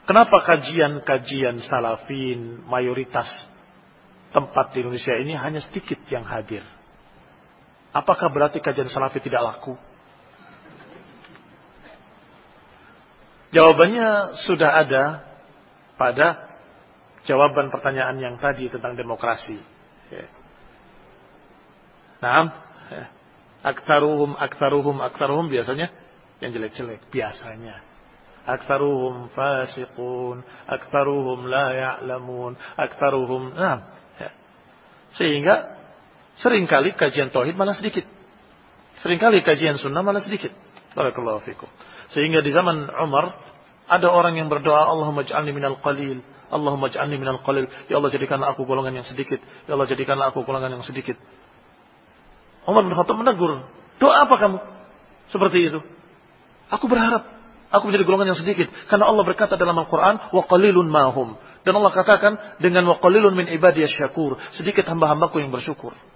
Kenapa kajian-kajian salafin mayoritas tempat di Indonesia ini hanya sedikit yang hadir? Apakah berarti kajian salafi tidak laku? Jawabannya sudah ada pada jawaban pertanyaan yang tadi tentang demokrasi. Nah, aktsaruhum biasanya yang jelek-jelek biasanya. Aktsaruhum fasiqun, aktsaruhum la ya'lamun, aktsaruhum sehingga seringkali kajian tauhid malah sedikit. Seringkali kajian sunnah malah sedikit. Barakallahu fikum. Sehingga di zaman Umar ada orang yang berdoa, Allahumma ij'alni minal qalil, Allahumma ij'alni minal qalil. Ya Allah jadikanlah aku golongan yang sedikit. Ya Allah jadikanlah aku golongan yang sedikit. Umar bin Khattab menegur, doa apa kamu seperti itu? Aku berharap aku menjadi golongan yang sedikit. Karena Allah berkata dalam Al-Quran, wa qalilun mahum. Dan Allah katakan dengan wa qalilun min ibadiyasy syakur. Sedikit hamba-hambaku yang bersyukur.